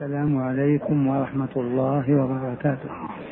السلام عليكم ورحمة الله وبركاته.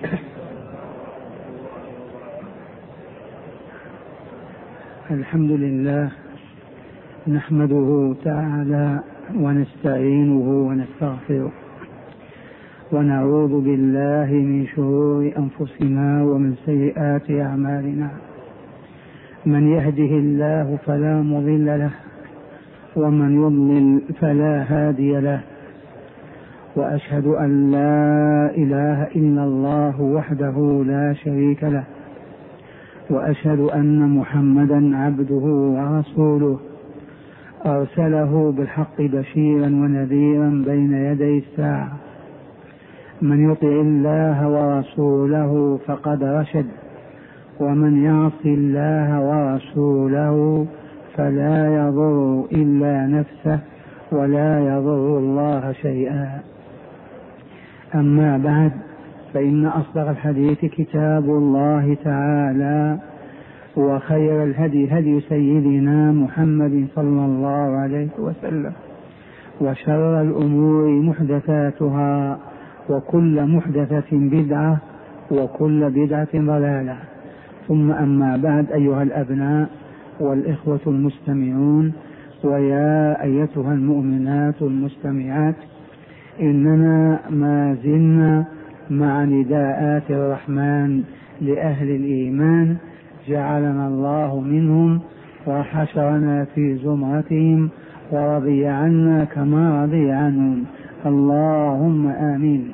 الحمد لله نحمده تعالى ونستعينه ونستغفره ونعوذ بالله من شرور أنفسنا ومن سيئات أعمالنا. من يهده الله فلا مضل له ومن يضلل فلا هادي له، وأشهد أن لا إله إلا الله وحده لا شريك له، وأشهد أن محمدا عبده ورسوله أرسله بالحق بشيرا ونذيرا بين يدي الساعة. من يطع الله ورسوله فقد رشد، ومن يعص الله ورسوله فلا يضر إلا نفسه ولا يضر الله شيئا. أما بعد، فإن أصدق الحديث كتاب الله تعالى، وخير الهدي هدي سيدنا محمد صلى الله عليه وسلم، وشر الأمور محدثاتها، وكل محدثة بدعة، وكل بدعة ضلالة. ثم أما بعد، أيها الأبناء والإخوة المستمعون، ويا أيتها المؤمنات المستمعات، إننا ما زلنا مع نداءات الرحمن لأهل الإيمان، جعلنا الله منهم وحشرنا في زمرتهم ورضي عنا كما رضي عنهم، اللهم آمين.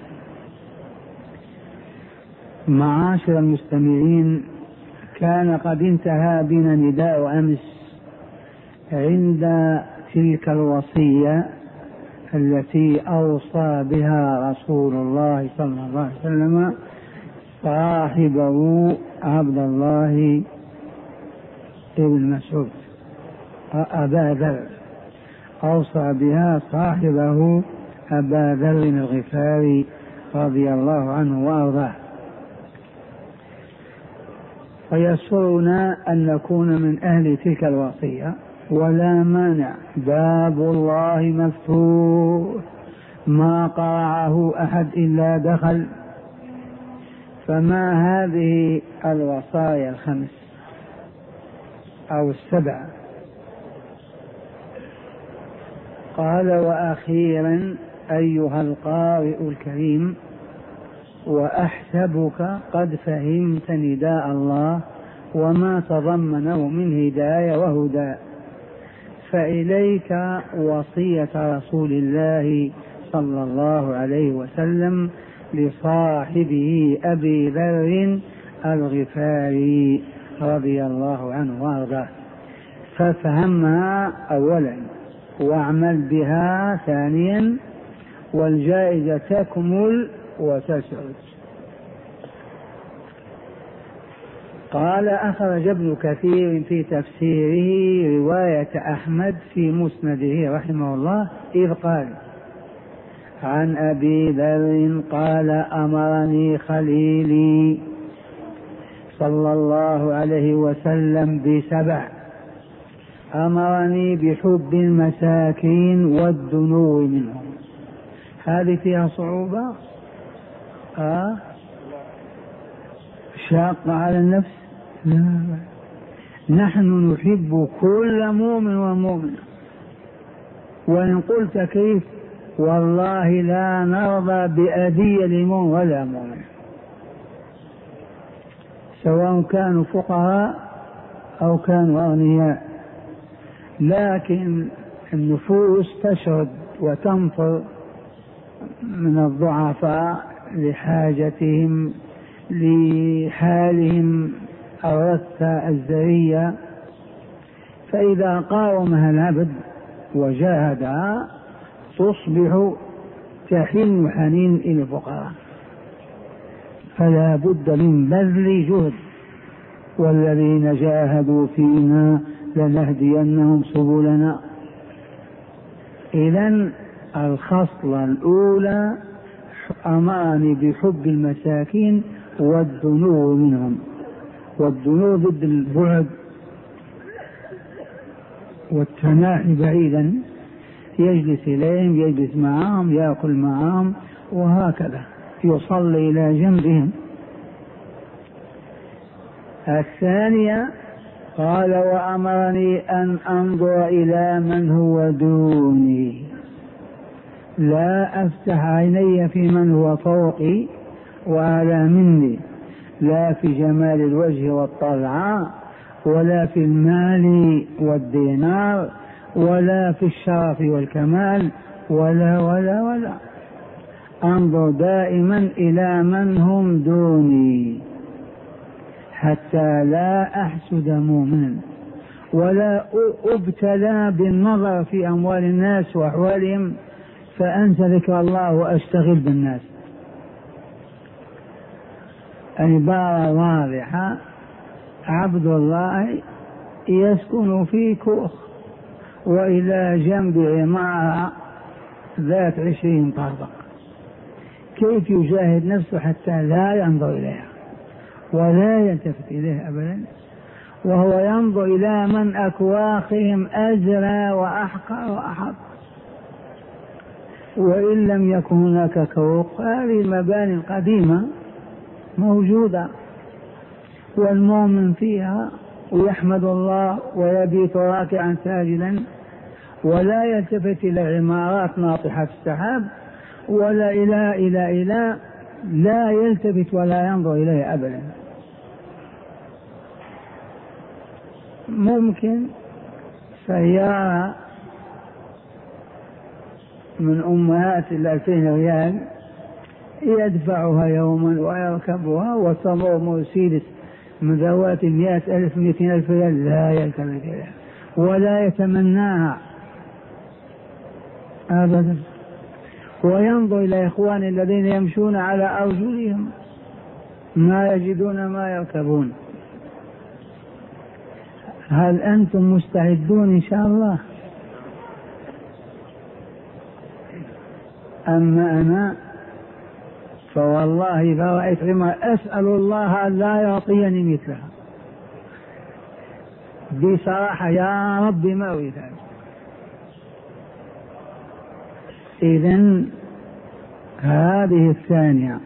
معاشر المستمعين، كان قد انتهى بنا نداء أمس عند تلك الوصية التي أوصى بها رسول الله صلى الله عليه وسلم صاحبه عبد الله بن مسعود، أبا ذر، أوصى بها صاحبه أبا ذر الغفاري رضي الله عنه وأرضاه. ويسرنا أن نكون من أهل تلك الوصية، ولا مانع، باب الله مفتوح، ما قرعه أحد إلا دخل. فما هذه الوصايا الخمس أو السبع؟ قال: وأخيرا أيها القارئ الكريم، وأحسبك قد فهمت نداء الله وما تضمنه من هداية وهدى، فإليك وصية رسول الله صلى الله عليه وسلم لصاحبه أبي ذر الغفاري رضي الله عنه وارضاه، فافهمها أولا واعمل بها ثانيا، والجائزة تكمل وتسعد. قال: أخرج ابن كثير في تفسيره رواية أحمد في مسنده رحمه الله، إذ قال: عن أبي ذر قال: أمرني خليلي صلى الله عليه وسلم بسبع، أمرني بحب المساكين والدنو منهم. هذه فيها صعوبة؟ شاقة على النفس؟ لا، نحن نحب كل مؤمن ومؤمنة، وإن قلت كيف، والله لا نرضى بأذية لمؤمن ولا مؤمن، سواء كانوا فقراء أو كانوا أغنياء، لكن النفوس تشرد وتنفر من الضعفاء لحاجتهم لحالهم الرثة الزرية، فإذا قاومها العبد وجاهدها تصبح تحن حنين إلى الفقراء. فلا بد من بذل جهد، والذين جاهدوا فينا لنهدينهم سبلنا. إذن الخصلة الأولى: أمرني بحب المساكين والدنو منهم. والدنو ضد البعد والتناحي بعيدا، يجلس إليهم، يجلس معهم، يأكل معهم، وهكذا يصلي إلى جنبهم. الثانية قال وأمرني أن أنظر إلى من هو دوني، لا أفتح عيني في من هو فوقي وأعلى مني، لا في جمال الوجه والطلعة، ولا في المال والدينار، ولا في الشرف والكمال، ولا ولا ولا. أنظر دائما إلى من هم دوني حتى لا أحسد مؤمنا، ولا أبتلى بالنظر في أموال الناس وأحوالهم فأنسى ذكر الله وأشتغل بالناس. عبارة واضحة: عبد الله يسكن في كوخ وإلى جنب عمارة ذات 20 طابق، كيف يجاهد نفسه حتى لا ينظر إليها ولا يلتفت إليها أبدا، وهو ينظر إلى من أكواخهم أجرى وأحقر وأحق. وإن لم يكن هناك كوخ، هذه المباني القديمة موجودة والمؤمن فيها ويحمد الله ويبيت راكعا ساجدا، ولا يلتفت إلى عمارات ناطحة السحاب ولا إلى لا يلتفت ولا ينظر إليه أبدا. ممكن سيارة من أمهات 2000 ريال يدفعها يوما ويركبها، وتمر مرسيدس من ذوات 100,000 200,000 ريال لا يلتفت إليها ولا يتمناها أبدا، وينظر إلى إخوان الذين يمشون على أرجلهم ما يجدون ما يركبون. هل أنتم مستعدون إن شاء الله؟ أما أنا فوالله إذا رأيت عمر أسأل الله أن لا يعطيني مثلها بصراحة، يا رب ما أريد ذلك. إذن هذه الثانية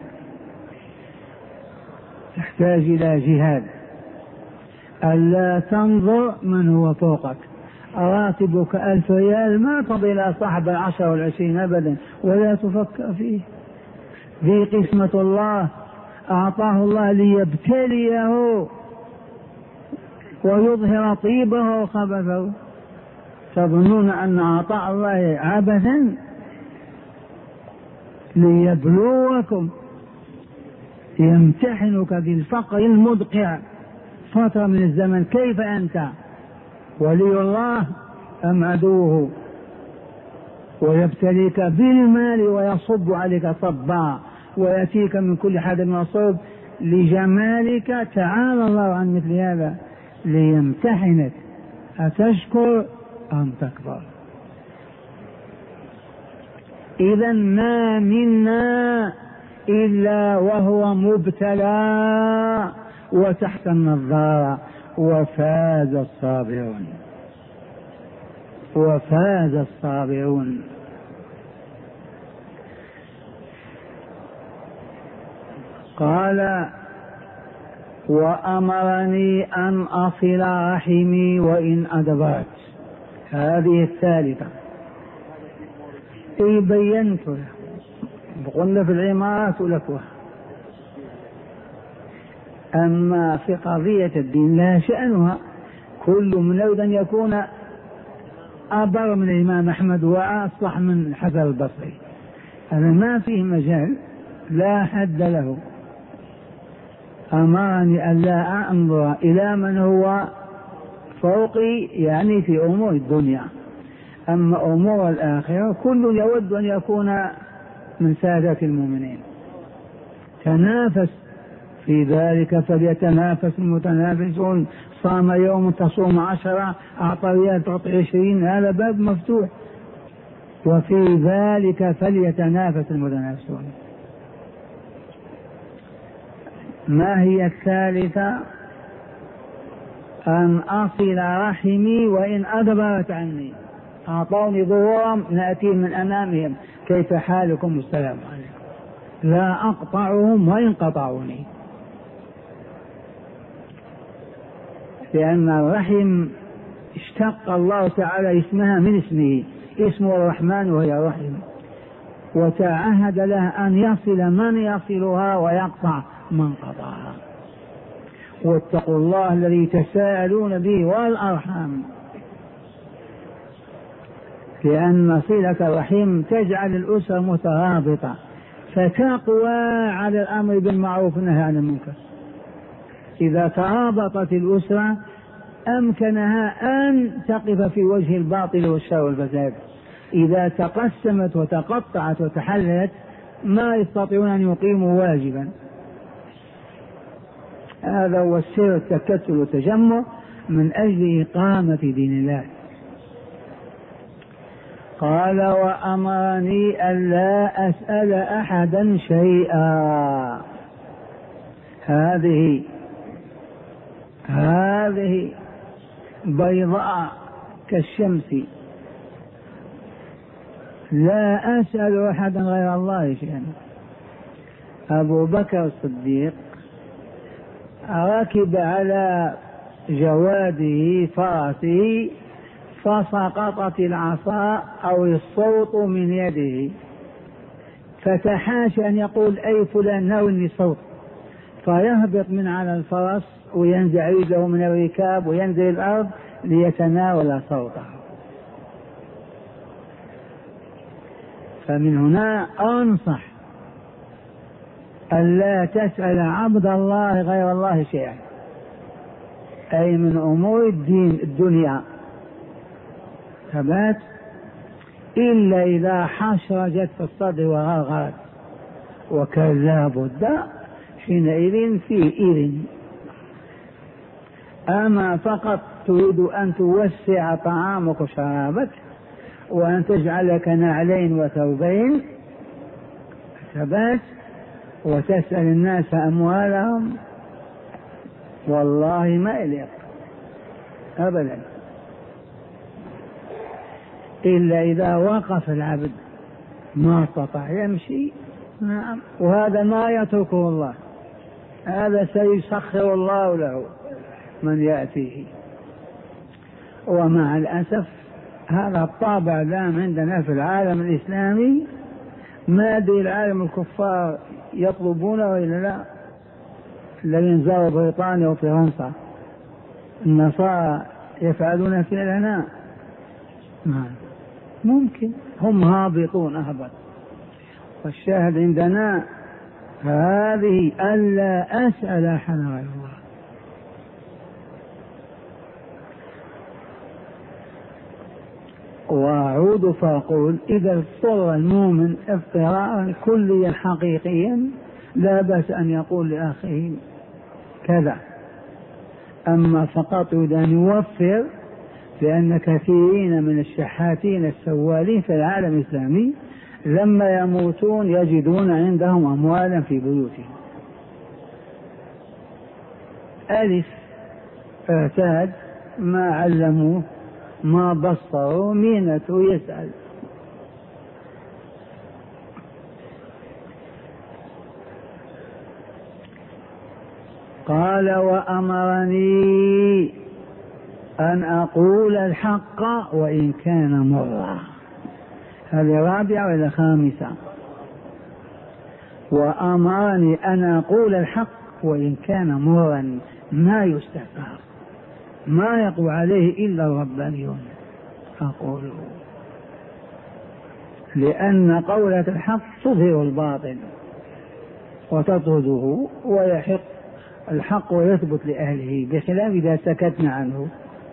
تحتاج إلى جهاد، ألا تنظر من هو فوقك. راتبك 1000 ريال ما تضي إلى صاحب 10 و20 أبدا، ولا تفكر فيه. ذي قسمة الله أعطاه الله ليبتليه ويظهر طيبه وخبثه. تظنون أن عطاء الله عبثا؟ ليبلوكم، يمتحنك بالفقر المدقع فترة من الزمن، كيف أنت ولي الله أم عدوه، ويبتليك بالمال ويصب عليك صبا ويأتيك من كل حد مصوب لجمالك. تعالى الله عن مثل هذا ليمتحنك، أتشكر أم تكبر. إذا ما منا إلا وهو مبتلى وتحت النظارة، وفاز الصابرون، وفاز الصابرون. قال وأمرني أن أصل رحمي وإن أدبرت. هذه الثالثة بينت له، قلنا في العمارات ولكوه. أما في قضية الدين لا شأنها، كل من يريد أن يكون أبر من الإمام أحمد وأصلح من حسن البصري، هذا ما فيه مجال، لا حد له. أمرني أن لا أنظر إلى من هو فوقي، يعني في أمور الدنيا. أما أمور الآخرة كل يود أن يكون من سادة المؤمنين. تنافس في ذلك فليتنافس المتنافسون. صام يوم تصوم 10، أعطى ريال تعطي 20، هذا باب مفتوح. وفي ذلك فليتنافس المتنافسون. ما هي الثالثة؟ أن أصل رحمي وإن أدبرت عني. أعطوني ظهورهم نأتي من أمامهم كيف حالكم السلام عليكم، لا أقطعهم وإن قطعوني، لأن الرحم اشتق الله تعالى اسمها من اسمه، اسمه الرحمن وهي الرحم، وتعهد له أن يصل من يصلها ويقطع من قطعها. واتقوا الله الذي تساءلون به والأرحام، لأن صلة الرحم تجعل الأسرة مترابطة فتقوى على الأمر بالمعروف والنهي عن المنكر. إذا ترابطت الأسرة أمكنها أن تقف في وجه الباطل والشر والفساد. إذا تقسمت وتقطعت وتحللت ما يستطيعون أن يقيموا واجبا. هذا هو السر التكتل والتجمع من أجل إقامة دين الله. قال وأمرني ألا أسأل أحدا شيئا. هذه بيضاء كالشمس، لا أسأل أحدا غير الله شيئا. أبو بكر الصديق ركب على جواده فرسه فسقطت العصا أو الصوت من يده، فتحاشى أن يقول أي فلان ناولني الصوت، فيهبط من على الفرس وينزع يده من الركاب وينزل الأرض ليتناول صوته. فمن هنا أنصح ألا تسأل عبد الله غير الله شيئا، أي من أمور الدين الدنيا ثبات، إلا إذا حشرجت في الصدر وغرغرت، وكلا بد حينئذ في إذن. أما فقط تريد أن توسع طعامك وشرابك وأن تجعلك نعلين وثوبين ثبات وتسأل الناس أموالهم، والله ما يليق أبدا، إلا إذا وقف العبد ما استطاع يمشي. نعم، وهذا ما يتركه الله، هذا سيسخر الله له من يأتيه. ومع الأسف هذا الطابع دام عندنا في العالم الإسلامي، ما أدري العالم الكفار يطلبونه وإلا لا، الذين زاروا بريطانيا وفرنسا النصارى يفعلون فعلنا. ممكن هم هابطون أهبط، والشاهد عندنا هذه ألا أسأل أحد غير الله. وأعود فأقول إذا اضطر المؤمن اضطرارا كليا حقيقيا لا بأس أن يقول لأخيه كذا، أما فقط يريد أن يوفر، لأن كثيرين من الشحاتين السوالين في العالم الإسلامي لما يموتون يجدون عندهم أموالا في بيوتهم. ألف اعتاد ما علموه ما بصروا مينته يسأل. قال وأمرني أن أقول الحق وإن كان مرا. هذه رابعة ولا خامسة؟ وأمرني أن أقول الحق وإن كان مرا، ما يستفاد، ما يقوى عليه إلا الربانيون أقوله، لأن قولة الحق تظهر الباطل وتطرده ويحق الحق ويثبت لأهله، بخلاف إذا سكتنا عنه.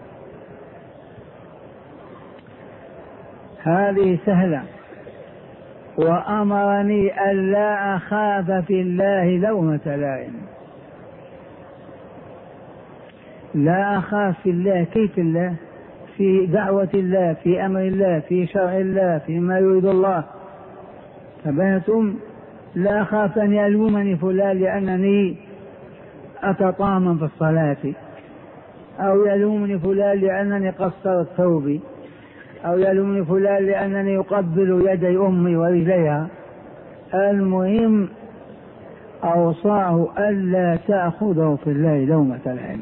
هذه سهلة. وأمرني ألا أخاف في الله لومة لائم. لا أخاف في الله، كيف الله؟ في دعوة الله، في أمر الله، في شرع الله، فيما يريد الله. تبهتم لا أخاف أن يلومني فلان لأنني أتطامن في الصلاة، أو يلومني فلان لأنني قصرت ثوبي. أو يلومني فلان لأنني يقبل يدي أمي ورجليها. المهم أوصاه ألا تأخذه في الله لومة لائم،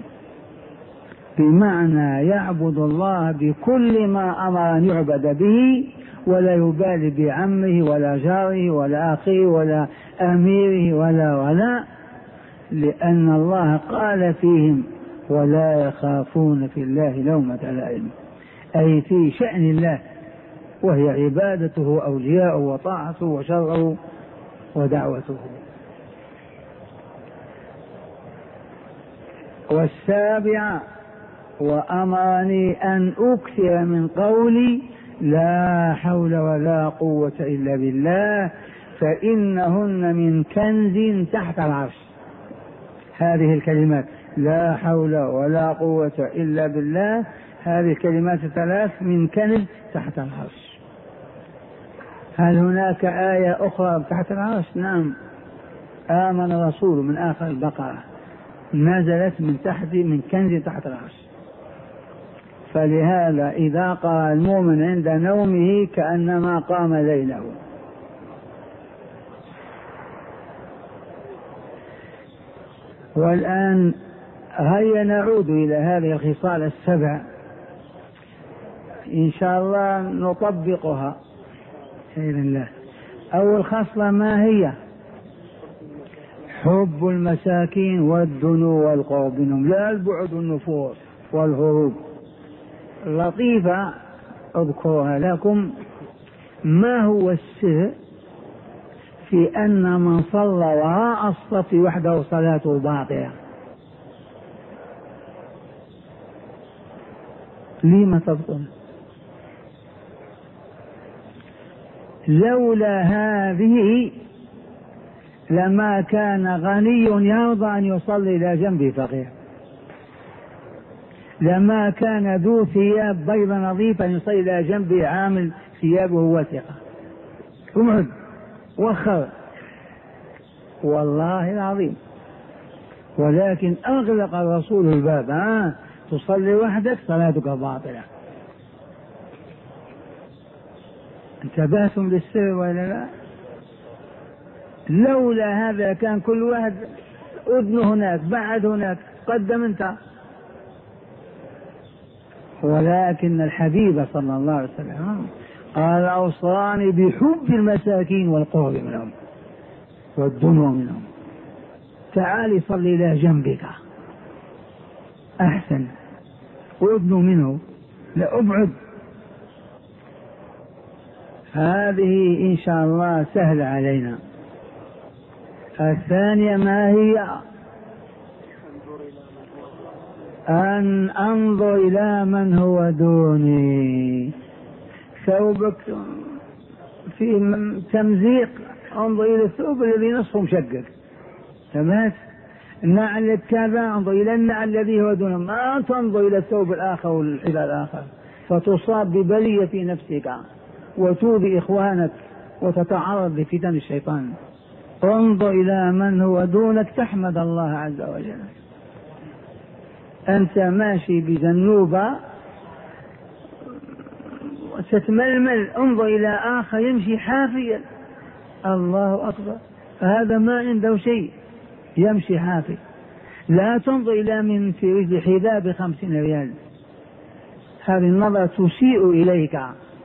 بمعنى يعبد الله بكل ما أمر أن يعبد به، ولا يبالي بعمه ولا جاره ولا أخيه ولا أميره ولا لأن الله قال فيهم ولا يخافون في الله لومة لائم، أي في شأن الله وهي عبادته أولياءه وطاعته وشرعه ودعوته. والسابعة وأمرني أن أكثر من قولي لا حول ولا قوة إلا بالله فإنهن من كنز تحت العرش. هذه الكلمات لا حول ولا قوة إلا بالله، هذه الكلمات الثلاث من كنز تحت العرش. هل هناك آية أخرى تحت العرش؟ نعم، آمن الرسول من آخر البقرة نزلت من كنز تحت العرش. فلهذا إذا قرأ المؤمن عند نومه كأنما قام ليله. والآن هيا نعود إلى هذه الخصال السبع إن شاء الله نطبقها بإذن الله. أول خصلة ما هي؟ حب المساكين والدنو والقرب منهم، لا البعد والنفور والهروب. لطيفة أذكرها لكم. ما هو السر في أن من صلى وراء الصف وحده صلاته باطلة؟ لما تبطل؟ لولا هذه لما كان غني يرضى أن يصلي إلى جنب فقير، لما كان ذو ثياب بيض نظيفة يصلي إلى جنب عامل ثيابه وثقة. امعد وخر والله العظيم. ولكن أغلق الرسول الباب، تصلي وحدك صلاتك باطلة. انتبهتم للسر ولا لا؟ لولا هذا كان كل واحد أذنه هناك بعد هناك قدم انت. ولكن الحبيب صلى الله عليه وسلم قال أوصاني بحب المساكين والقرب منهم والدنو منهم. تعالي صلي إلى جنبك أحسن، وابنوا منه لا أبعد. هذه إن شاء الله سهل علينا. الثانية ما هي؟ أن أنظر إلى من هو دوني. ثوبك في تمزيق، انظر إلى الثوب الذي نصفه مشقق. تمام؟ النعل كذا، انظر إلى النعل الذي هو دونه، ما تنظر إلى الثوب الآخر والحذاء الآخر، فتصاب ببلية في نفسك وتؤذي إخوانك وتتعرض لفتن الشيطان. انظر إلى من هو دونك تحمد الله عز وجل. أنت ماشي بذنوبة تتململ، انظر إلى آخر يمشي حافيا، الله أكبر، هذا ما عنده شيء يمشي حافي. لا تنظر إلى من في رجل حذاء ب50 ريال، هذه النظرة تسيء إليك.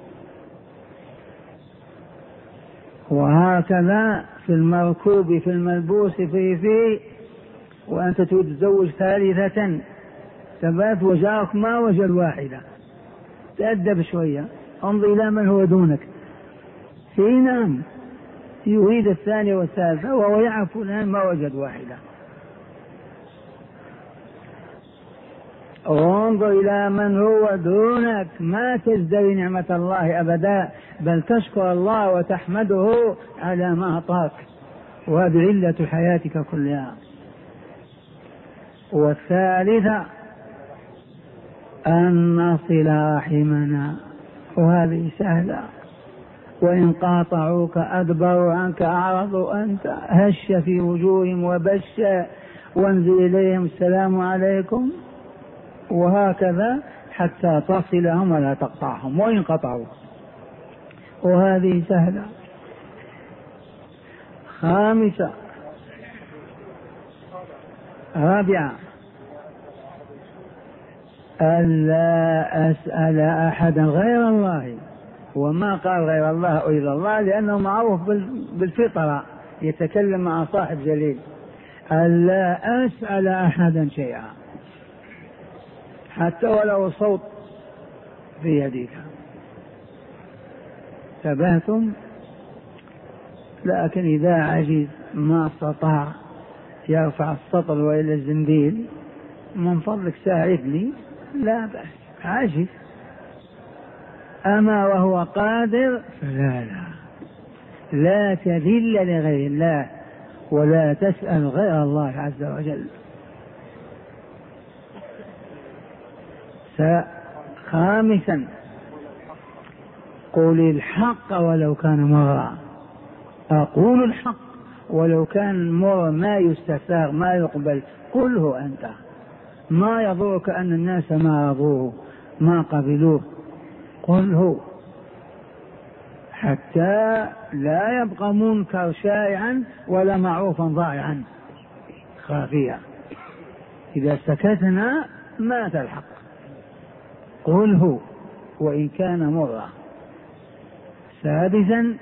وهكذا في المركوب، في الملبوس، في وأنت تريد تتزوج ثالثة، ثبات وجارك ما وجد واحدة، تأدب شوية، انظر إلى من هو دونك. في نعم يريد الثانية والثالثة وهو يعرف الآن ما وجد واحدة. انظر إلى من هو دونك، ما تزدري نعمة الله أبدا، بل تشكر الله وتحمده على ما أعطاك، وهذه علة حياتك كلها. والثالثة أن نصل رحمنا، وهذه سهلة. وإن قاطعوك أدبروا عنك أعرضوا أنت، هش في وجوههم وبش وانزل إليهم السلام عليكم، وهكذا حتى تصلهم ولا تقطعهم وإن قطعوا، وهذه سهلة. خامسة رابعة ألا أسأل أحدا غير الله، وما قال غير الله إلا الله لأنه معروف بالفطرة، يتكلم مع صاحب جليل. ألا أسأل أحدا شيئا حتى ولو صوت في يديك. تبهتم. لكن إذا عجز ما استطاع يرفع السطل وإلى الزنبيل، من فضلك ساعدني، لا بأس. عجز أما وهو قادر فلا لا تذل لغير الله ولا تسأل غير الله عز وجل. خامسا قل الحق ولو كان مرا. أقول الحق ولو كان مر ما يستساغ ما يقبل، قله أنت، ما يضرك أن الناس ما رضوه ما قبلوه، قله حتى لا يبقى منكر شائعا ولا معروفا ضائعا خافيا. إذا سكتنا مات الحق. قله وإن كان مرا. سادسا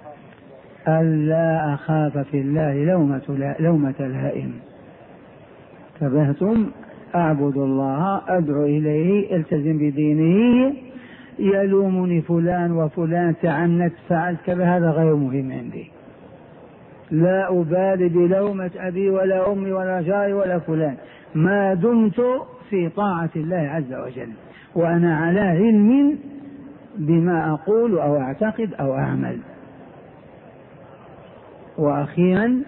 ألا أخاف في الله لومة لائم. تبهتم. أعبد الله أدعو إليه التزم بدينه، يلومني فلان وفلان تعنت فعلت كذا، هذا غير مهم عندي، لا أبالي بلومة أبي ولا أمي ولا جاري ولا فلان ما دمت في طاعة الله عز وجل وأنا على علم بما أقول أو أعتقد أو أعمل. وأخيرا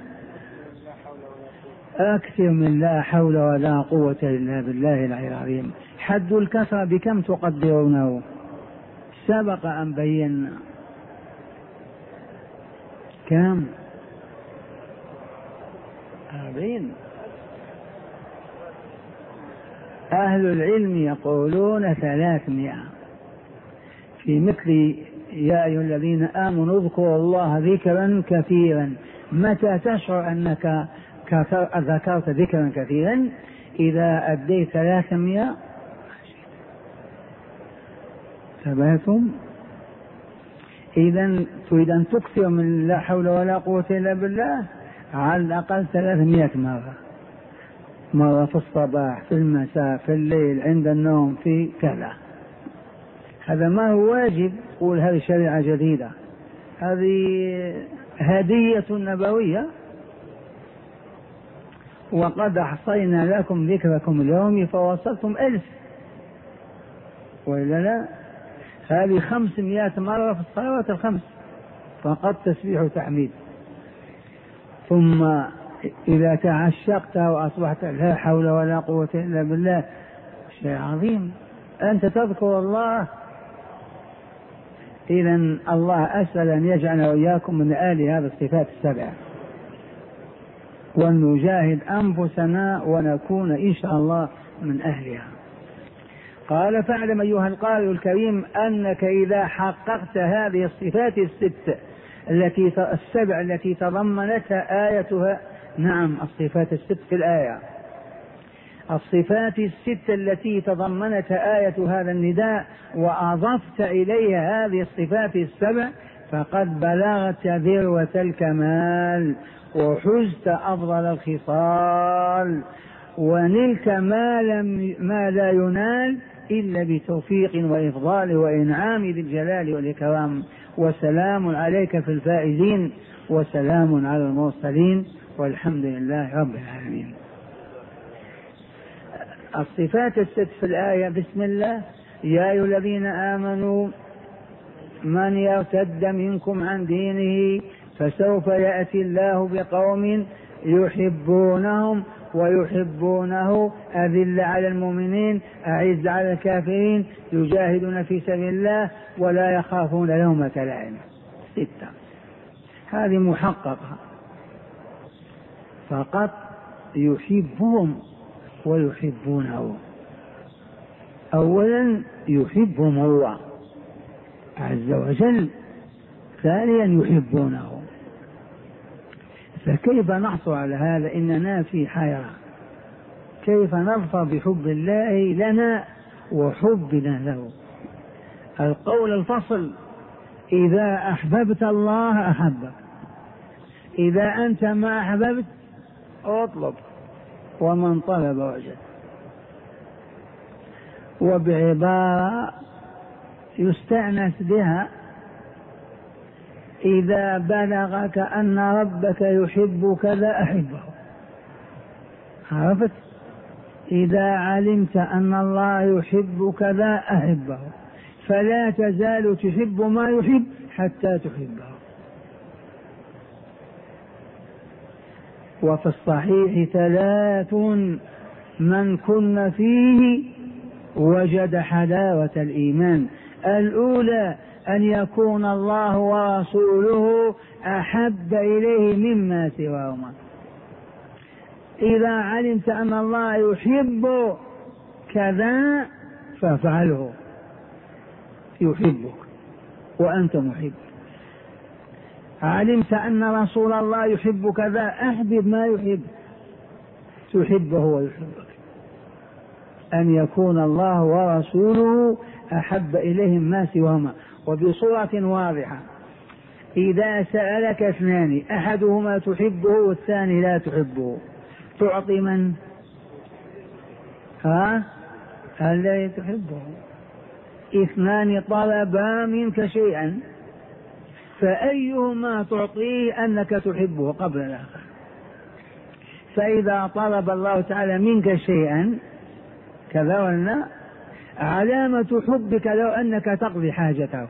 أكثر من لا حول ولا قوة إلا بالله العلي العظيم. حد الكثرة بكم تقدرونه؟ سبق أن بينا. كم؟ 40. أهل العلم يقولون 300. في مثل يا أيها الذين آمنوا اذكروا الله ذكرا كثيرا. متى تشعر أنك ذكرت ذكرا كثيرا؟ إذا أديت 300. ثباتم. إذا تريد أن تكثر من لا حول ولا قوة إلا بالله على الأقل 300 مرة، مرة في الصباح في المساء في الليل عند النوم في كذا. هذا ما هو واجب قول هذه شريعة جديدة، هذه هدية نبوية. وقد أحصينا لكم ذكركم اليوم فوصلتم 1000 وإلا لا؟ هذه 500 مرة في الصلوات الخمس فقط تسبيح وتحميد. ثم إذا تعشقت وأصبحت لا حول ولا قوة إلا بالله، شيء عظيم. أنت تذكر الله. إذن الله أسأل أن يجعل وإياكم من آل هذه الصفات السبع، وأن نجاهد أنفسنا ونكون إن شاء الله من أهلها. قال فاعلم أيها القارئ الكريم أنك إذا حققت هذه الصفات السبع التي تضمنتها آيتها، نعم الصفات الست في الآية، الصفات الست التي تضمنتها آية هذا النداء، وأضفت إليها هذه الصفات السبع، فقد بلغت ذروة الكمال وحزت أفضل الخصال، ونلك ما لا ينال إلا بتوفيق وإفضال وإنعام ذي الجلال والإكرام. وسلام عليك في الفائزين، وسلام على المرسلين، والحمد لله رب العالمين. الصفات الست في الآية: بسم الله، يا أيها الذين آمنوا من يرتد منكم عن دينه فسوف يأتي الله بقوم يحبونهم ويحبونه أذل على المؤمنين أعز على الكافرين يجاهدون في سبيل الله ولا يخافون لومة لائم. 6. هذه محققة، فقط يحبهم ويحبونه. أولا يحبهم الله عز وجل، ثانيا يحبونه. فكيف نحصل على هذا؟ إننا في حيرة، كيف نظفر بحب الله لنا وحبنا له؟ القول الفصل: إذا أحببت الله أحبك، إذا أنت ما أحببت اطلب، ومن طلب وجد. وبعبارة يستأنس بها: إذا بلغك أن ربك يحب كذا أحبه. عرفت؟ إذا علمت أن الله يحب كذا أحبه، فلا تزال تحب ما يحب حتى تحبه. وفي الصحيح 3 من كن فيه وجد حلاوة الإيمان: الأولى أن يكون الله ورسوله أحب إليه مما سواهما. إذا علمت أن الله يحب كذا فافعله، يحبك وأنت محب. علمت أن رسول الله يحب كذا، أحبب ما يحب، تحبه ويحبك. أن يكون الله ورسوله أحب إليهم ما سواهما. وبصورة واضحة: إذا سألك 2 أحدهما تحبه والثاني لا تحبه، تعطي من؟ الذي تحبه. 2 طلبا منك شيئا، فأيهما تعطيه أنك تحبه قبل الآخر. فإذا طلب الله تعالى منك شيئا كذا ولا، علامة حبك لو أنك تقضي حاجته.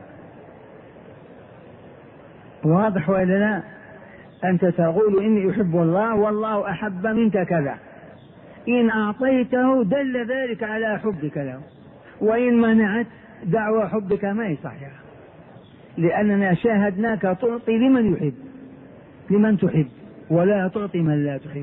واضح ولا لا؟ أنت تقول إني أحب الله والله أحب منك كذا، إن أعطيته دل ذلك على حبك له، وإن منعت دعوى حبك ما يصحها، لأننا شاهدناك تعطي لمن يحب، لمن تحب، ولا تعطي من لا تحب.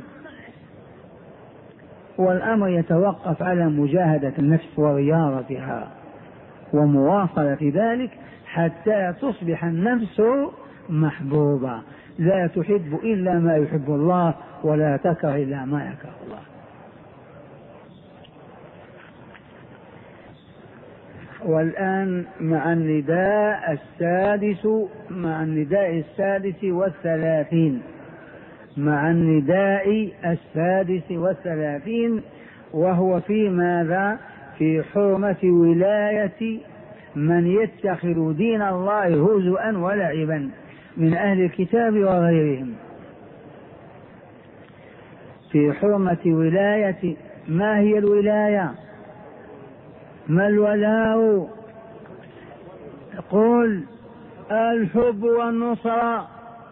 والأمر يتوقف على مجاهدة النفس ورياضتها ومواصلة ذلك حتى تصبح النفس محبوبة، لا تحب إلا ما يحب الله ولا تكره إلا ما يكره الله. والآن مع النداء السادس والثلاثين، مع النداء 36، وهو في ماذا؟ في حرمة ولاية من يتخذ دين الله هزءا ولعبا من أهل الكتاب وغيرهم. في حرمة ولاية. ما هي الولاية؟ ما الولاء؟ قل: الحب والنصرة.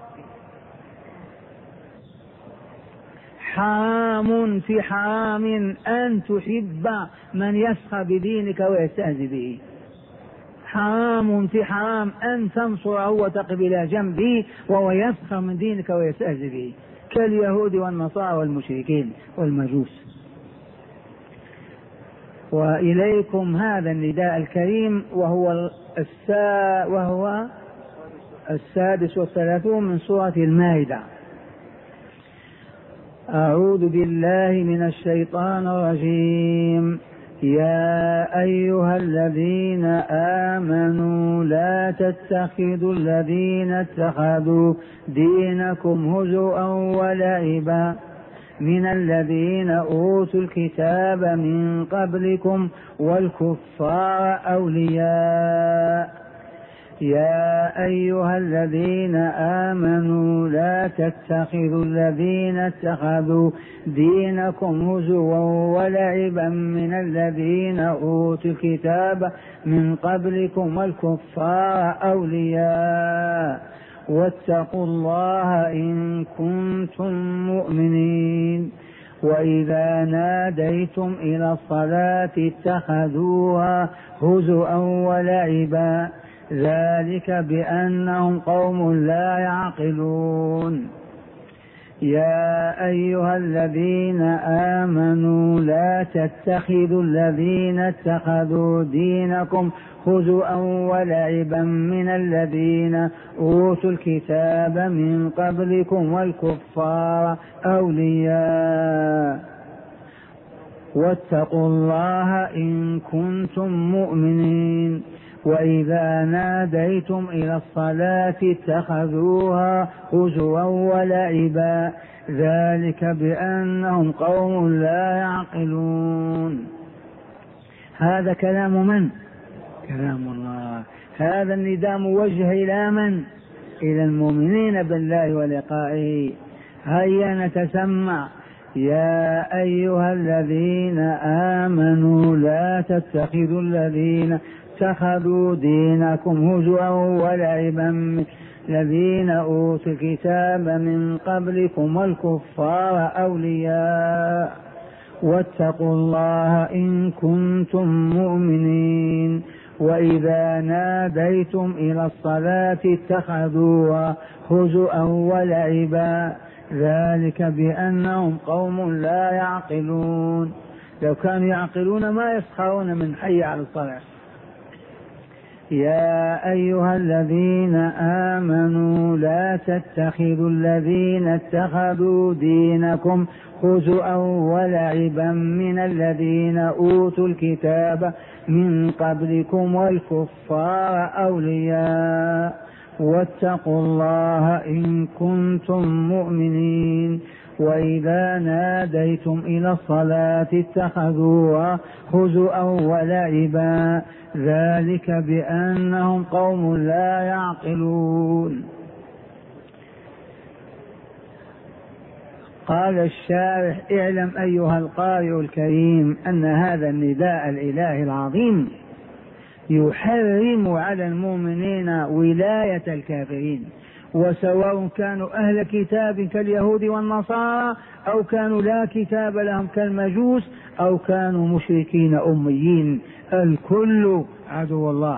حرام في حرام أن تحب من يسخر بدينك ويستهزئ به. حرام في حرام أن تنصره وتقف إلى جنبه وهو يسخر من دينك ويستهزئ به، كاليهود والنصارى والمشركين والمجوس. وإليكم هذا النداء الكريم، وهو 36 من سورة المائدة. أعوذ بالله من الشيطان الرجيم. يا أيها الذين آمنوا لا تتخذوا الذين اتخذوا دينكم هزوا ولعبا من الذين أوتوا الكتاب من قبلكم والكفار أولياء. يا أيها الذين آمنوا لا تتخذوا الذين اتخذوا دينكم هزوا ولعبا من الذين أوتوا الكتاب من قبلكم والكفار أولياء واتقوا الله إن كنتم مؤمنين. وإذا ناديتم إلى الصلاة اتخذوها هزوا ولعبا ذلك بأنهم قوم لا يعقلون. يا أيها الذين آمنوا لا تتخذوا الذين اتخذوا دينكم هزوا ولعبا من الذين أوتوا الكتاب من قبلكم والكفار أولياء واتقوا الله إن كنتم مؤمنين وإذا ناديتم إلى الصلاة اتخذوها هزوا ولعبا ذلك بأنهم قوم لا يعقلون. هذا كلام من؟ كلام الله. هذا النداء موجه إلى من؟ إلى المؤمنين بالله ولقائه. هيا نتسمع: يا أيها الذين آمنوا لا تتخذوا الذين اتخذوا دينكم هزوا ولعبا الذين أوتوا الكتاب من قبلكم والكفار أولياء واتقوا الله إن كنتم مؤمنين وإذا ناديتم إلى الصلاة اتخذوها هزوا ولعبا ذلك بأنهم قوم لا يعقلون. لو كانوا يعقلون ما يسخرون من حي على الصلاة. يا أيها الذين آمنوا لا تتخذوا الذين اتخذوا دينكم هزوا ولعبا من الذين أوتوا الكتاب من قبلكم والكفار أولياء واتقوا الله إن كنتم مؤمنين وإذا ناديتم إلى الصلاة اتخذوها هزوا ولعبا ذلك بأنهم قوم لا يعقلون. قال الشارح: اعلم أيها القارئ الكريم أن هذا النداء الإلهي العظيم يحرم على المؤمنين ولاية الكافرين، وسواء كانوا أهل كتاب كاليهود والنصارى أو كانوا لا كتاب لهم كالمجوس أو كانوا مشركين أميين، الكل عدو الله.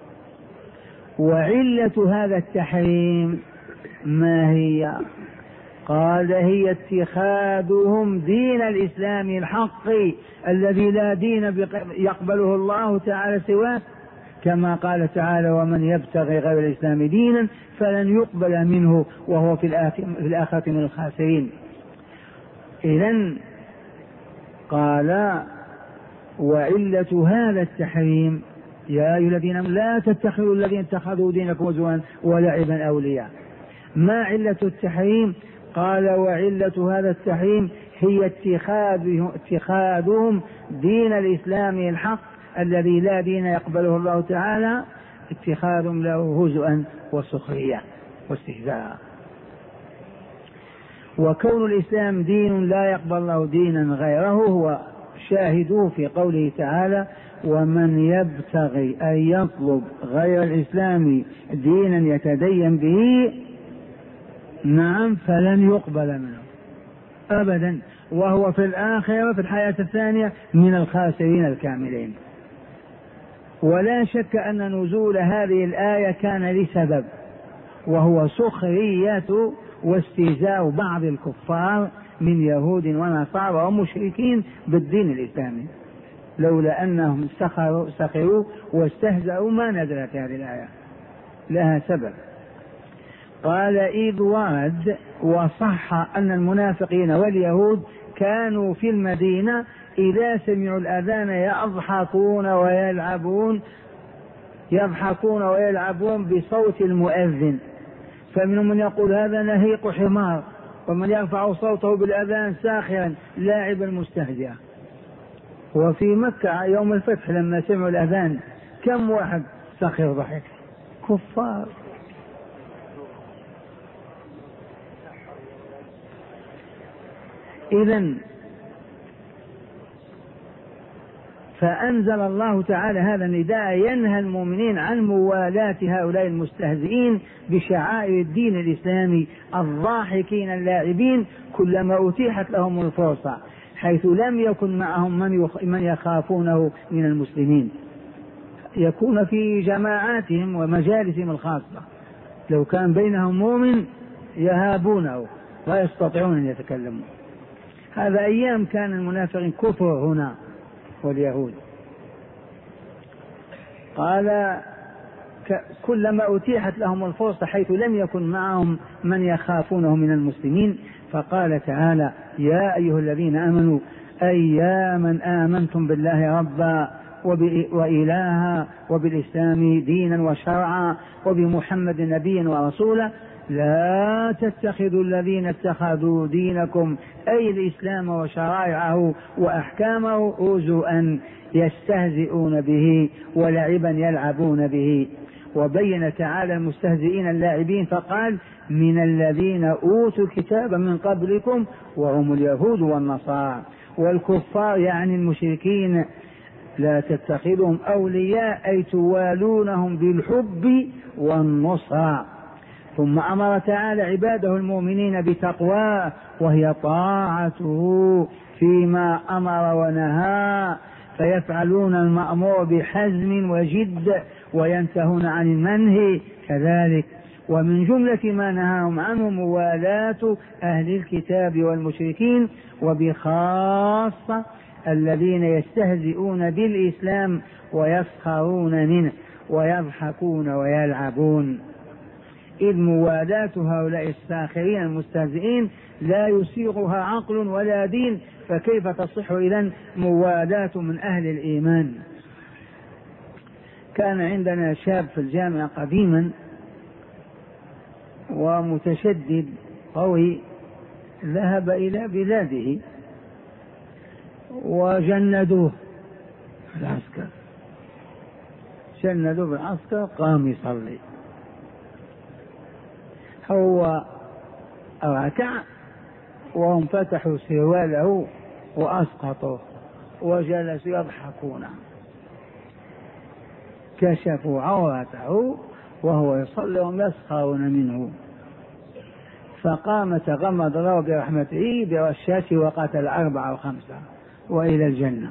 وعلة هذا التحريم ما هي؟ قال: هي اتخاذهم دين الإسلام الحق الذي لا دين يقبله الله تعالى سواه، كما قال تعالى: ومن يبتغي غير الإسلام دينا فلن يقبل منه وهو في الآخرة من الخاسرين. إذن قال: وعلة هذا التحريم يا أيها الذين لا تتخذوا الذين اتخذوا دينكم هزوا ولعبا أولياء. ما علة التحريم؟ قال: وعلة هذا التحريم هي اتخاذهم دين الإسلام الحق الذي لا دين يقبله الله تعالى، اتخاذهم له هزءا وسخرية واستهزاء. وكون الإسلام دين لا يقبل الله دينا غيره هو شاهدوه في قوله تعالى: ومن يبتغي أن يطلب غير الإسلام دينا يتدين به نعم فلن يقبل منه أبدا، وهو في الآخرة في الحياة الثانية من الخاسرين الكاملين. ولا شك أن نزول هذه الآية كان لسبب، وهو سخرية واستهزاء بعض الكفار من يهود ونصارى ومشركين بالدين الإسلامي، لولا أنهم سخروا واستهزأوا ما نزلت هذه الآية، لها سبب. قال: إذ ورد وصح أن المنافقين واليهود كانوا في المدينة إذا سمعوا الأذان يضحكون ويلعبون بصوت المؤذن، فمنهم من يقول هذا نهيق حمار، ومن يرفع صوته بالأذان ساخرا لاعبا مستهزئا. وفي مكة يوم الفتح لما سمعوا الأذان كم واحد سخر ضحك؟ كفار. إذن فأنزل الله تعالى هذا النداء ينهى المؤمنين عن موالاة هؤلاء المستهزئين بشعائر الدين الإسلامي الضاحكين اللاعبين كلما أتيحت لهم الفرصة، حيث لم يكن معهم من يخافونه من المسلمين، يكون في جماعاتهم ومجالسهم الخاصة، لو كان بينهم مؤمن يهابونه لا يستطيعون أن يتكلموا. هذا أيام كان المنافقين كفر هنا واليهود. قال كلما أتيحت لهم الفرصة حيث لم يكن معهم من يخافونه من المسلمين، فقال تعالى: يا أيها الذين آمنوا أي يا من آمنتم بالله ربا وإلها وبالإسلام دينا وشرعا وبمحمد نبيا ورسولا، لا تتخذوا الذين اتخذوا دينكم أي الإسلام وشرائعه وأحكامه هزوا يستهزئون به ولعبا يلعبون به. وبين تعالى المستهزئين اللاعبين فقال: من الذين أوتوا الكتاب من قبلكم وهم اليهود والنصارى. والكفار يعني المشركين لا تتخذهم أولياء أي توالونهم بالحب والنصرة. ثم أمر تعالى عباده المؤمنين بتقواه وهي طاعته فيما أمر ونهى، فيفعلون المأمور بحزم وجد وينتهون عن المنهي كذلك. ومن جملة ما نهاهم عنه موالاة أهل الكتاب والمشركين، وبخاصة الذين يستهزئون بالإسلام ويسخرون منه ويضحكون ويلعبون، إذ موالاة هؤلاء الساخرين المستهزئين لا يسيغها عقل ولا دين، فكيف تصح إذن موالاة من أهل الإيمان؟ كان عندنا شاب في الجامعة قديما ومتشدد قوي، ذهب إلى بلاده وجندوه في العسكر، جندوه في العسكر، قام يصلي، هو ركع وهم فتحوا سرواله وأسقطوه وجلسوا يضحكون، كشفوا عورته وهو يصلي وهم يسخرون منه، فقام تغمد الله برحمته برشاته وقتل 4 أو 5 وإلى الجنة.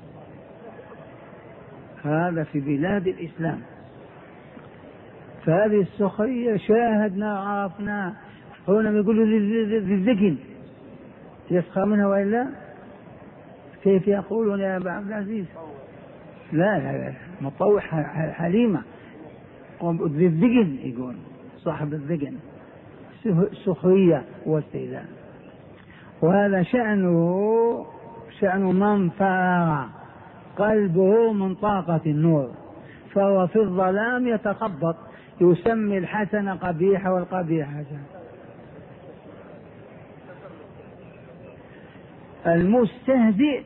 هذا في بلاد الإسلام. فهذه السخرية شاهدنا وعرفنا. هنا يقولوا للذقن يسخر منها وإلا كيف يقولون يا أبا عبد العزيز؟ لا مطوع حليمة للذقن، يقول صاحب الذقن، سخرية واستهزاء. وهذا شأن من فرغ قلبه من طاقة النور، فهو في الظلام يتخبط، يسمي الحسن قبيح والقبيح حسن. المستهزئ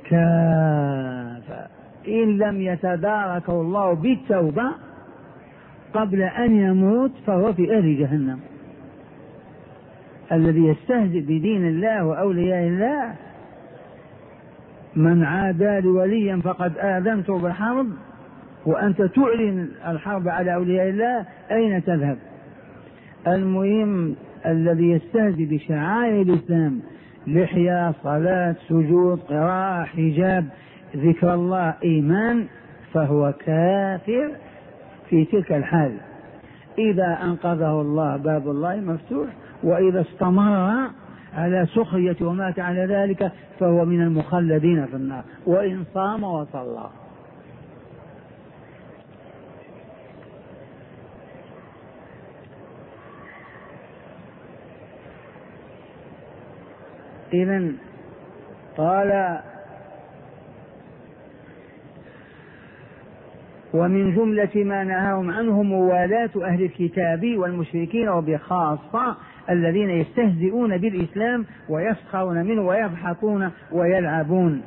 كافر إن لم يتداركه الله بالتوبة قبل أن يموت فهو في أهل جهنم. الذي يستهزئ بدين الله وأولياء الله: من عادى لي وليا فقد آذنته بالحرب، وأنت تعلن الحرب على أولياء الله، أين تذهب؟ المهم الذي يستهزئ بشعائر الإسلام، لحية، صلاة، سجود، قراءة، حجاب، ذكر الله، إيمان، فهو كافر في تلك الحال. إذا أنقذه الله باب الله مفتوح، وإذا استمر على سخرية ومات على ذلك فهو من المخلدين في النار، وإن صام وصلى. إذن قال: ومن جملة ما نهاهم عنه موالاة أهل الكتاب والمشركين، وبخاصة الذين يستهزئون بالإسلام ويسخرون منه ويضحكون ويلعبون.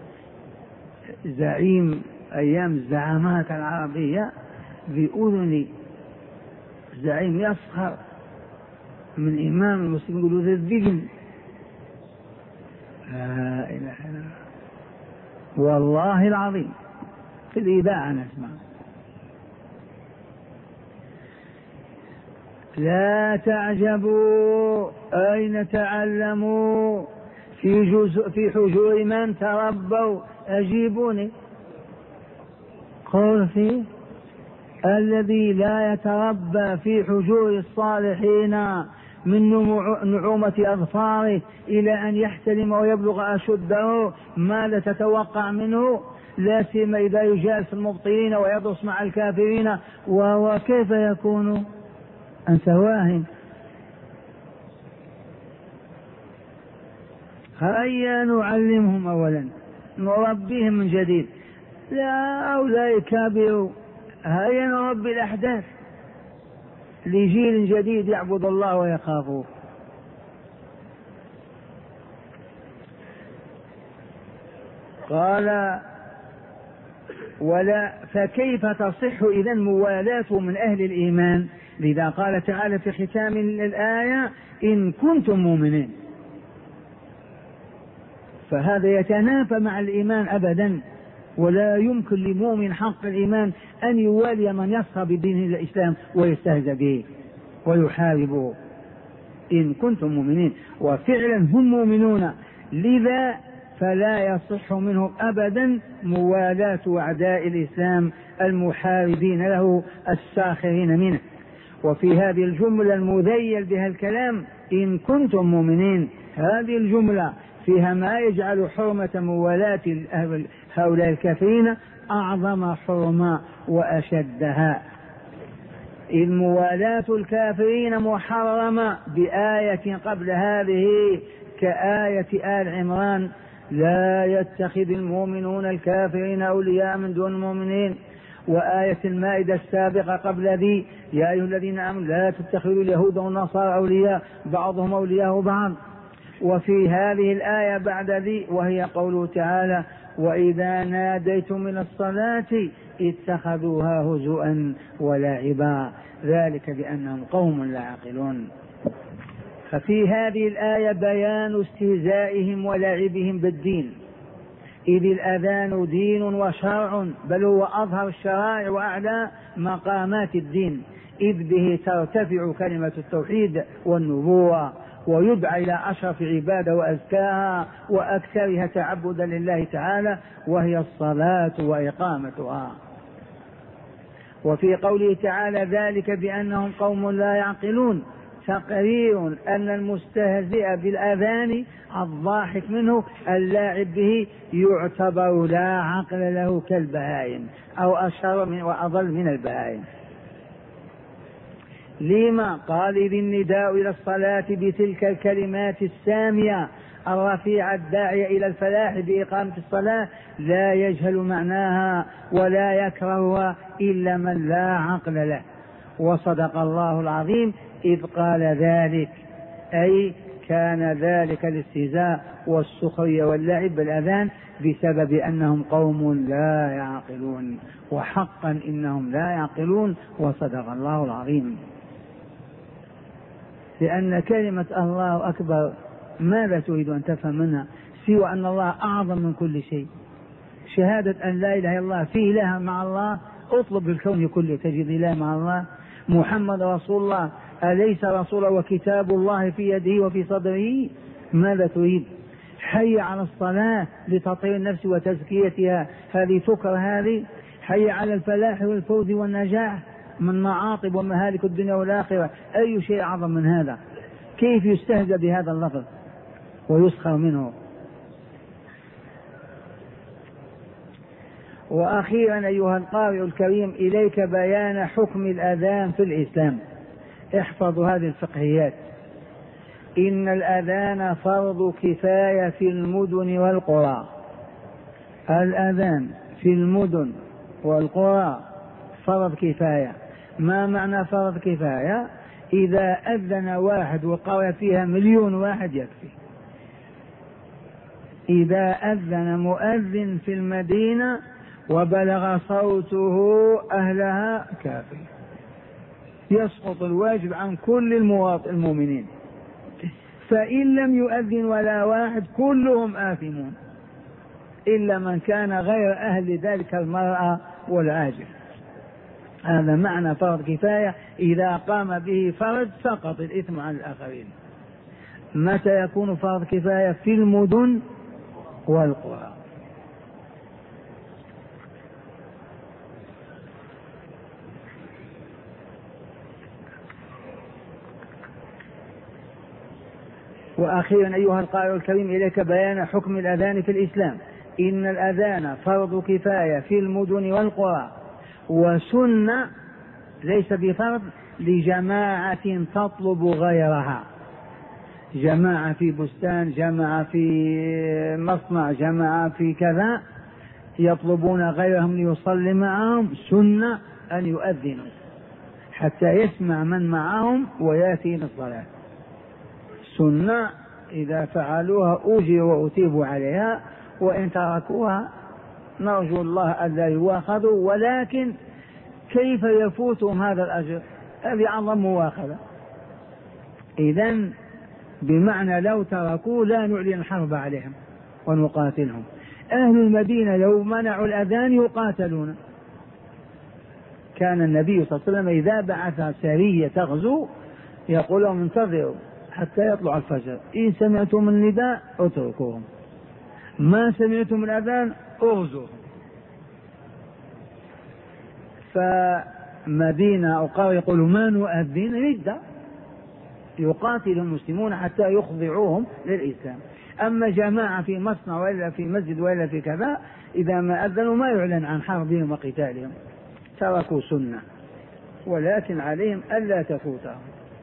زعيم أيام الزعامات العربية بأذن زعيم يسخر من إمام المسلمين، يقولوا ذي الذقن. لا إله إلا الله، والله العظيم في الإذاعة نسمع. لا تعجبوا أين تعلموا في حجور من تربوا، أجيبوني. قول فيه: الذي لا يتربى في حجور الصالحين من نعومة أظفاره إلى أن يحتلم ويبلغ أشده، ماذا تتوقع منه؟ لا سيما إذا يجالس المبطلين ويدرس مع الكافرين، وكيف يكون؟ أنت واهم. هيا نعلمهم أولا، نربيهم من جديد، لا هؤلاء كابروا، هيا نربي الأحداث لجيل جديد يعبد الله ويخافه. قال ولا فكيف تصح إذن موالاة من أهل الإيمان؟ لذا قال تعالى في ختام الآية إن كنتم مؤمنين، فهذا يتنافى مع الإيمان أبدا، ولا يمكن لمؤمن حق الإيمان أن يوالي من يسخر بدين الإسلام ويستهزئ به ويحاربه. إن كنتم مؤمنين، وفعلا هم مؤمنون، لذا فلا يصح منهم أبدا موالاة أعداء الإسلام المحاربين له الساخرين منه. وفي هذه الجملة المذيل بها الكلام إن كنتم مؤمنين، هذه الجملة فيها ما يجعل حرمة موالاة هؤلاء الكافرين أعظم حرمة وأشدها. الموالاة الكافرين محرمة بآية قبل هذه كآية آل عمران لا يتخذ المؤمنون الكافرين أولياء من دون المؤمنين، وآية المائدة السابقة قبل ذي يا أيها الذين آمنوا لا تتخذوا اليهود والنصارى أولياء بعضهم أولياء بعض. وفي هذه الآية بعد ذي وهي قوله تعالى وإذا ناديتم من الصلاة اتخذوها هزؤا ولعبا ذلك بأنهم قوم لا يعقلون. ففي هذه الآية بيان استهزائهم ولعبهم بالدين، إذ الأذان دين وشرع، بل هو أظهر الشرائع وأعلى مقامات الدين، إذ به ترتفع كلمة التوحيد والنبوة ويدعى إلى أشرف عبادة وأزكاها وأكثرها تعبدا لله تعالى وهي الصلاة وإقامتها. وفي قوله تعالى ذلك بأنهم قوم لا يعقلون تقرير أن المستهزئ بالأذان الضاحك منه اللاعب به يعتبر لا عقل له كالبهائم أو أشر وأضل من البهائم. لما قال إذ النداء إلى الصلاة بتلك الكلمات السامية الرفيعة الداعية إلى الفلاح بإقامة الصلاة لا يجهل معناها ولا يكرهها إلا من لا عقل له. وصدق الله العظيم إذ قال ذلك، أي كان ذلك الاستهزاء والسخرية واللعب بالأذان بسبب أنهم قوم لا يعقلون، وحقا إنهم لا يعقلون، وصدق الله العظيم. لأن كلمة الله أكبر ماذا تريد أن تفهم منها سوى أن الله أعظم من كل شيء؟ شهادة أن لا إله إلا الله، في إله مع الله، اطلب بالكون كله تجد إله مع الله. محمد رسول الله، أليس رسولا وكتاب الله في يده وفي صدره؟ ماذا تريد؟ حي على الصلاة لتطهير النفس وتزكيتها، هذه تكره هذه؟ حي على الفلاح والفوز والنجاح من معاطب ومهالك الدنيا والآخرة، أي شيء أعظم من هذا؟ كيف يستهزأ بهذا اللفظ ويسخر منه؟ وأخيرا أيها القارئ الكريم إليك بيان حكم الأذان في الإسلام. احفظوا هذه الفقهيات. إن الأذان فرض كفاية في المدن والقرى. الأذان في المدن والقرى فرض كفاية. ما معنى فرض كفاية؟ إذا أذن واحد وقرأ فيها 1,000,000 واحد يكفي. إذا أذن مؤذن في المدينة وبلغ صوته أهلها كافي، يسقط الواجب عن كل المؤمنين. فإن لم يؤذن ولا واحد كلهم آثمون إلا من كان غير أهل ذلك المرأة والعاجز. هذا معنى فرض كفاية، إذا قام به فرد سقط الإثم عن الآخرين. متى يكون فرض كفاية؟ في المدن والقرى. وأخيرا أيها القارئ الكريم إليك بيان حكم الأذان في الإسلام. إن الأذان فرض كفاية في المدن والقرى، وسنة ليس بفرض لجماعة تطلب غيرها، جماعة في بستان، جماعة في مصنع، جماعة في كذا يطلبون غيرهم ليصلي معهم، سنة أن يؤذنوا حتى يسمع من معهم ويأتي للصلاة. سنة إذا فعلوها أجروا وأثيبوا عليها، وإن تركوها نرجو الله ألا يواخذوا، ولكن كيف يفوتهم هذا الأجر؟ هذه أعظم مواخذة. إذن بمعنى لو تركوا لا نعلن الحرب عليهم ونقاتلهم. أهل المدينة لو منعوا الأذان يقاتلون. كان النبي صلى الله عليه وسلم إذا بعث سرية تغزو يقول لهم انتظروا حتى يطلع الفجر، إن سمعتم النداء اتركوهم، ما سمعتم الأذان اغزوهم. فمدينة أو قرية يقولوا ما نؤذن ردة، يقاتل المسلمون حتى يخضعوهم للإسلام. أما جماعة في مصنع وإلا في مسجد وإلا في كذا إذا ما أذنوا ما يعلن عن حربهم وقتالهم، تركوا سنة، ولكن عليهم ألا تفوتهم.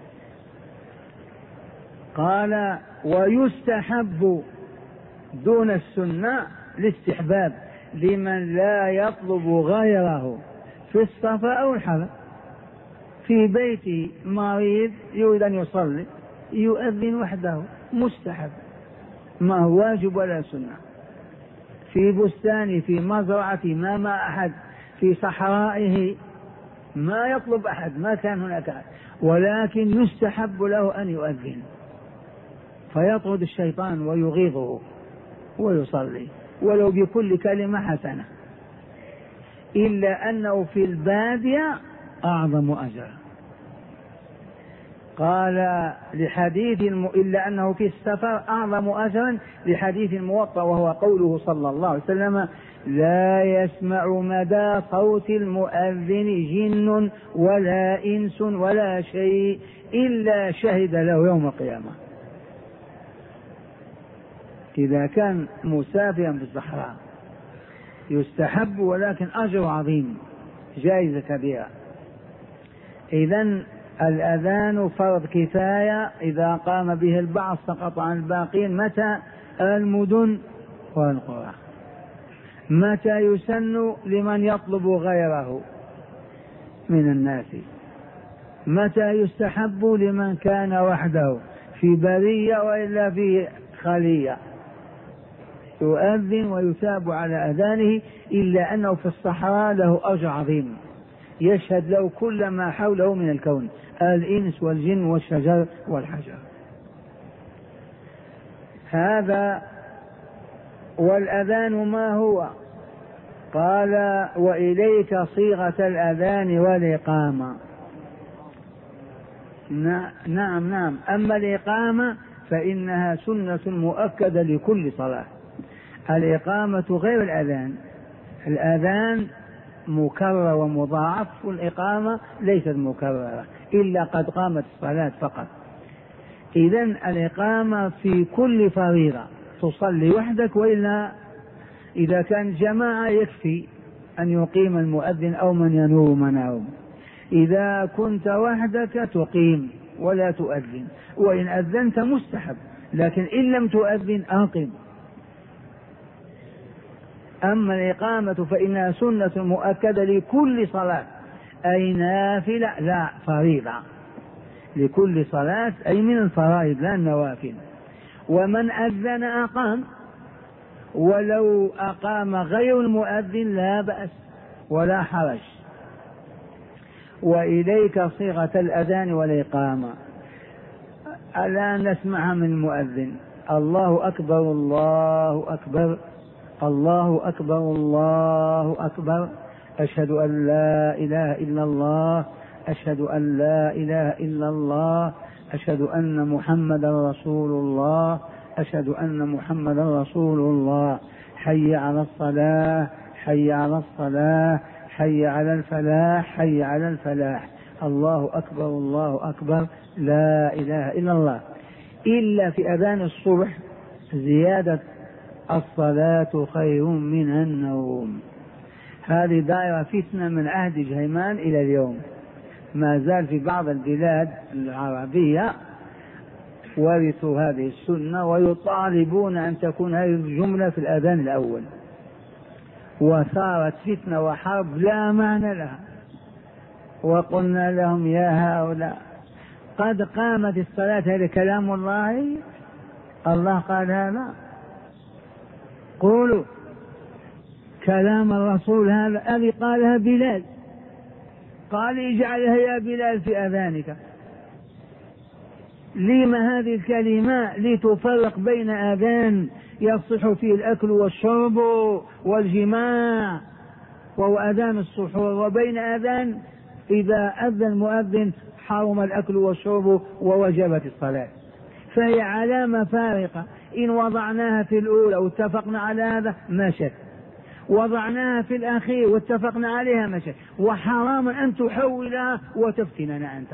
قال ويستحب دون السنة الاستحباب لمن لا يطلب غيره في الصفا أو الحضر. في بيته مريض يريد أن يصلي يؤذن وحده، مستحب، ما هو واجب ولا سنة. في بستانه، في مزرعته، ما مع أحد، في صحرائه ما يطلب أحد، ما كان هناك أحد، ولكن يستحب له أن يؤذن فيطرد الشيطان ويغيظه ويصلي ولو بكل كلمة حسنة، إلا أنه في البادية أعظم أجرا. قال لحديث إلا أنه في السفر أعظم أجرا لحديث الموطأ، وهو قوله صلى الله عليه وسلم لا يسمع مدى صوت المؤذن جن ولا إنس ولا شيء إلا شهد له يوم القيامة. إذا كان مسافرا بالصحراء يستحب، ولكن أجر عظيم، جائزة كبيرة. إذن الأذان فرض كفاية، إذا قام به البعض سقط عن الباقين. متى؟ المدن والقرى. متى يسن؟ لمن يطلب غيره من الناس. متى يستحب؟ لمن كان وحده في برية وإلا في خلية يؤذن ويثاب على أذانه، إلا أنه في الصحراء له أجر عظيم يشهد له كل ما حوله من الكون، الإنس والجن والشجر والحجر. هذا. والأذان ما هو؟ قال وإليك صيغة الأذان والإقامة. نعم. أما الإقامة فإنها سنة مؤكدة لكل صلاة. الإقامة غير الأذان. الأذان مكرر ومضاعف، والإقامة ليست مكررة إلا قد قامت الصلاة فقط. إذن الإقامة في كل فريضة تصلي وحدك، وإلا إذا كان جماعة يكفي أن يقيم المؤذن أو من ينور مناره. إذا كنت وحدك تقيم ولا تؤذن، وإن أذنت مستحب، لكن إن لم تؤذن أقم. أما الإقامة فإنها سنة مؤكدة لكل صلاة، أي نافلة لا فريضة، لكل صلاة أي من الفرائض لا النوافل. ومن أذن أقام، ولو أقام غير المؤذن لا بأس ولا حرج. وإليك صيغة الأذان والإقامة. الآن نسمعها من المؤذن: الله أكبر الله أكبر الله أكبر الله أكبر، أشهد أن لا إله إلا الله، أشهد أن لا إله إلا الله، أشهد أن محمدا رسول الله، أشهد أن محمدا رسول الله، حي على الصلاة حي على الصلاة، حي على الفلاح حي على الفلاح، الله أكبر الله أكبر، لا إله إلا الله. إلا في أذان الصبح زيادة الصلاة خير من النوم. هذه دائرة فتنة من عهد جهيمان إلى اليوم، ما زال في بعض البلاد العربية ورثوا هذه السنة ويطالبون أن تكون هذه الجملة في الأذان الأول، وصارت فتنة وحرب لا معنى لها. وقلنا لهم يا هؤلاء قد قامت الصلاة، هذا كلام الله، الله قال هذا، قولوا كلام الرسول هذا. أبي قالها بلال، قال اجعلها يا بلال في أذانك. لما هذه الكلمة؟ لتفرق بين أذان يصح فيه الأكل والشرب والجماع وهو أذان السحور، وبين أذان إذا أذن مؤذن حرم الأكل والشرب ووجبت الصلاة. فهي علامة فارقة. إن وضعناها في الأولى واتفقنا على هذا مشت، وضعناها في الأخير واتفقنا عليها مشت، وحرام أن تحولها وتفتننا أنت.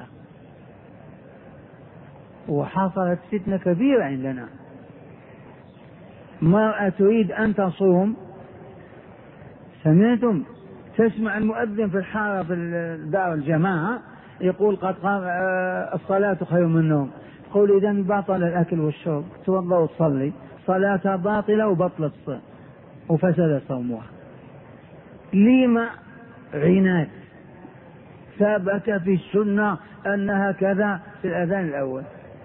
وحصلت فتنة كبيرة عندنا. مرأة تريد أن تصوم، سمعتم تسمع المؤذن في الحارة في دار الجماعة يقول قد قام الصلاة خير من النوم، قول إذن باطل الأكل والشرب، توضأ وتصلي، صلاة باطلة وبطلت وفسد صومها. لما؟ عناد. ثبت في السنة أنها كذا في الأذان الأول.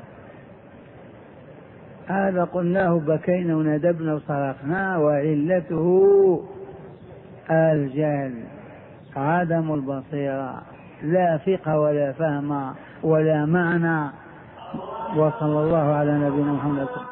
هذا قلناه بكينا وندبنا وصرخنا، وعلته الجهل، عدم البصيرة، لا فقه ولا فهم ولا معنى. وصلى الله على نبينا محمد.